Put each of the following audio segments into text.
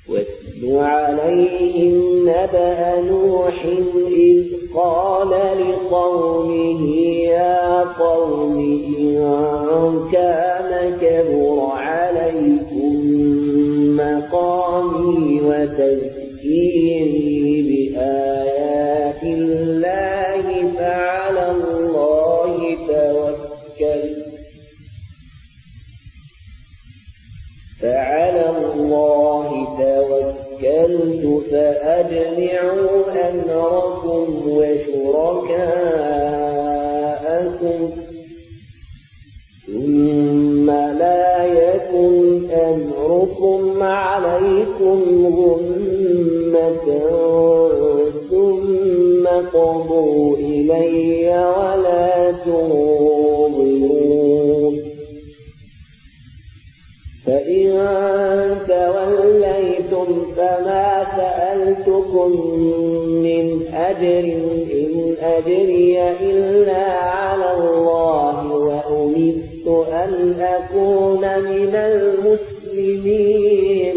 واتل عليهم نبأ نوح إذ قال لقومه يا قوم إن كان كبر عليكم مقامي وتذكيري بآيات الله فعلى الله توكلت فأجمعوا أمركم وشركاءكم ثم لا يكن أمركم عليكم غمة ثم قضوا إلي ولا تنظرون فإن توليتم فما سألتكم من أجر إن أجري إلا على الله وأمرت أن أكون من المسلمين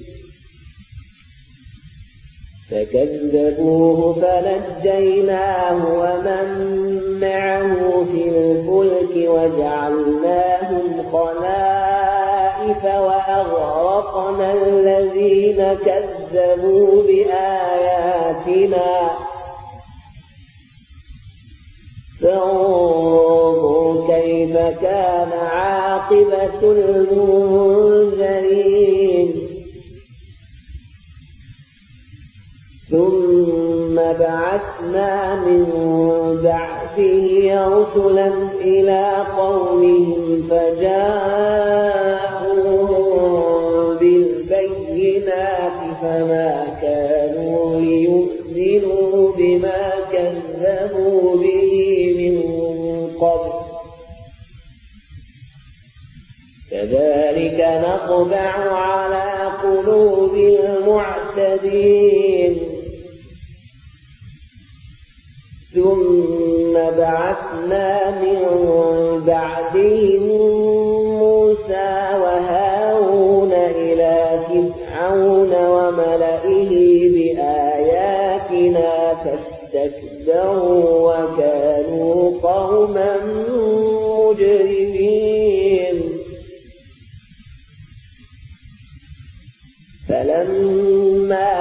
فكذبوه فنجيناه ومن معه في الفلك وجعلناهم خلائف وأغرقنا الذين كذبوا بآياتنا فانظر كيف كان عاقبة المنذرين ثم بعثنا من بعده رسلا إلى قومهم فجاءوهم بالبينات فما كانوا ليؤمنوا بما كذبوا به من قبل كذلك نطبع على قلوب المعتدين ثم بعثنا من بعدهم موسى وهارون إلى فرعون وملئه بآياتنا فاستكبروا وكانوا قوما مجرمين فلما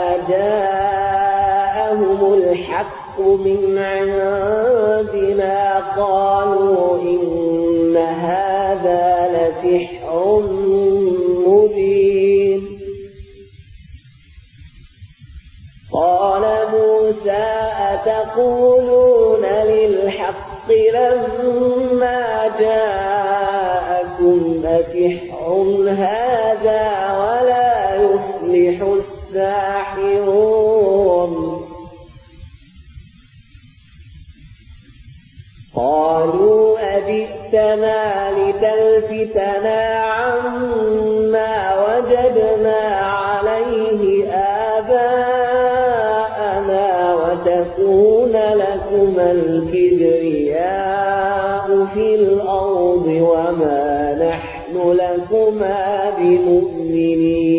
جاءهم الحق من عندنا قالوا إن هذا لسحر مبين قال موسى أتقولون للحق لما جاءكم أسحر هذا ولا يفلح الساحرون قالوا أجئتنا لتلفتنا عما وجدنا عليه آباءنا وتكون لكما الكبرياء في الأرض وما نحن لكما بمؤمنين